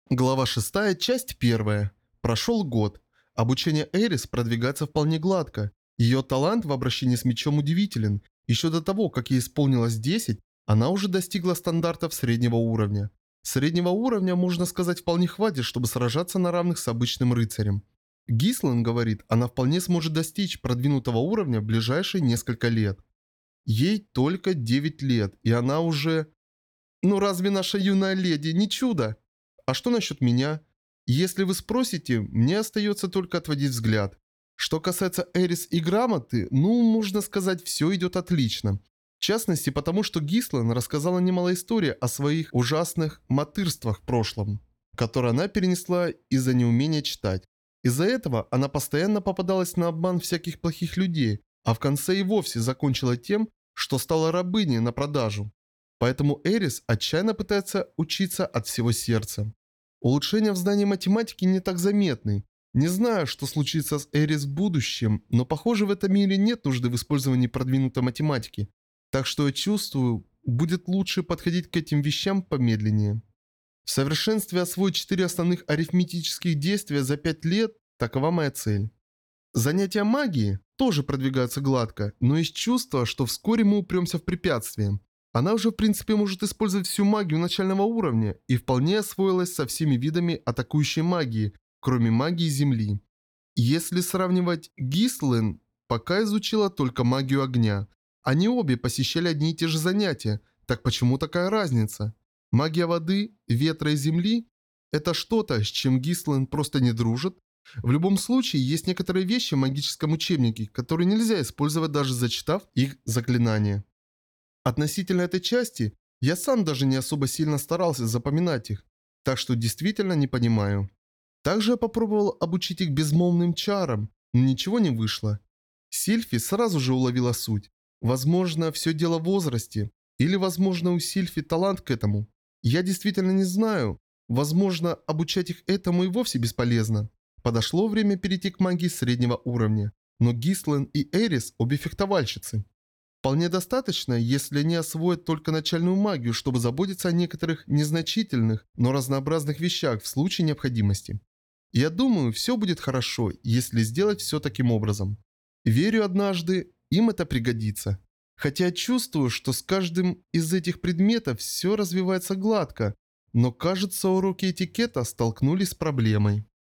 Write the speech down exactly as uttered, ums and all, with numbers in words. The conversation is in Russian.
Глава шестая, часть первая. Прошел год. Обучение Эрис продвигается вполне гладко. Ее талант в обращении с мечом удивителен. Еще до того, как ей исполнилось десять, она уже достигла стандартов среднего уровня. Среднего уровня, можно сказать, вполне хватит, чтобы сражаться на равных с обычным рыцарем. Гислан говорит, она вполне сможет достичь продвинутого уровня в ближайшие несколько лет. Ей только девять лет, и она уже... Ну разве наша юная леди не чудо? А что насчет меня? Если вы спросите, мне остается только отводить взгляд. Что касается Эрис и грамоты, ну, можно сказать, все идет отлично. В частности, потому что Гислан рассказала немало историй о своих ужасных мотырствах в прошлом, которые она перенесла из-за неумения читать. Из-за этого она постоянно попадалась на обман всяких плохих людей, а в конце и вовсе закончила тем, что стала рабыней на продажу. Поэтому Эрис отчаянно пытается учиться от всего сердца. Улучшения в знании математики не так заметны. Не знаю, что случится с Эрис в будущем, но похоже в этом мире нет нужды в использовании продвинутой математики. Так что я чувствую, будет лучше подходить к этим вещам помедленнее. В совершенстве освоить четыре основных арифметических действия за пять лет – такова моя цель. Занятия магией тоже продвигаются гладко, но есть чувство, что вскоре мы упремся в препятствие. Она уже в принципе может использовать всю магию начального уровня и вполне освоилась со всеми видами атакующей магии, кроме магии Земли. Если сравнивать, Гислен пока изучила только магию огня. Они обе посещали одни и те же занятия, так почему такая разница? Магия воды, ветра и земли – это что-то, с чем Гислен просто не дружит? В любом случае, есть некоторые вещи в магическом учебнике, которые нельзя использовать даже зачитав их заклинания. Относительно этой части, я сам даже не особо сильно старался запоминать их, так что действительно не понимаю. Также я попробовал обучить их безмолвным чарам, но ничего не вышло. Сильфи сразу же уловила суть. Возможно, все дело в возрасте, или возможно у Сильфи талант к этому. Я действительно не знаю. Возможно, обучать их этому и вовсе бесполезно. Подошло время перейти к магии среднего уровня, но Гислен и Эрис обе фехтовальщицы. Вполне достаточно, если они освоят только начальную магию, чтобы заботиться о некоторых незначительных, но разнообразных вещах в случае необходимости. Я думаю, все будет хорошо, если сделать все таким образом. Верю, однажды им это пригодится. Хотя чувствую, что с каждым из этих предметов все развивается гладко, но кажется, уроки этикета столкнулись с проблемой.